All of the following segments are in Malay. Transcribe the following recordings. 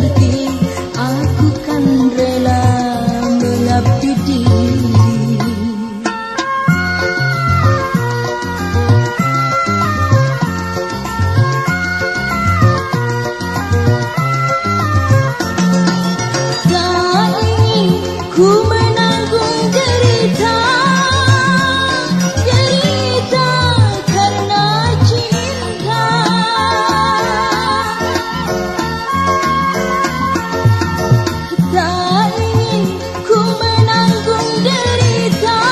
pergi, aku kan rela mengabdi diri. Tak ingin ku menanggung derita karena cinta. Tak ingin ku menanggung derita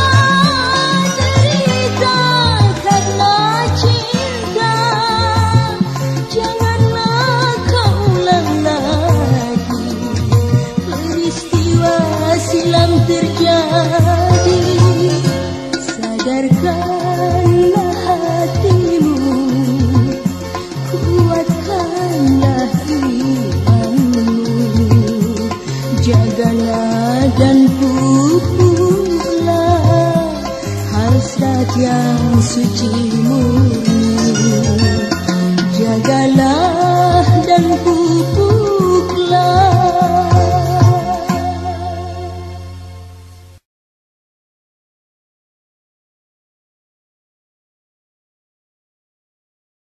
karena cinta. Janganlah kau ulang lagi peristiwa silam terjadi. Sadarkanlah hatimu, kuatkanlah imanmu, jagalah dan pupuklah hasrat yang suci murni. Jagalah dan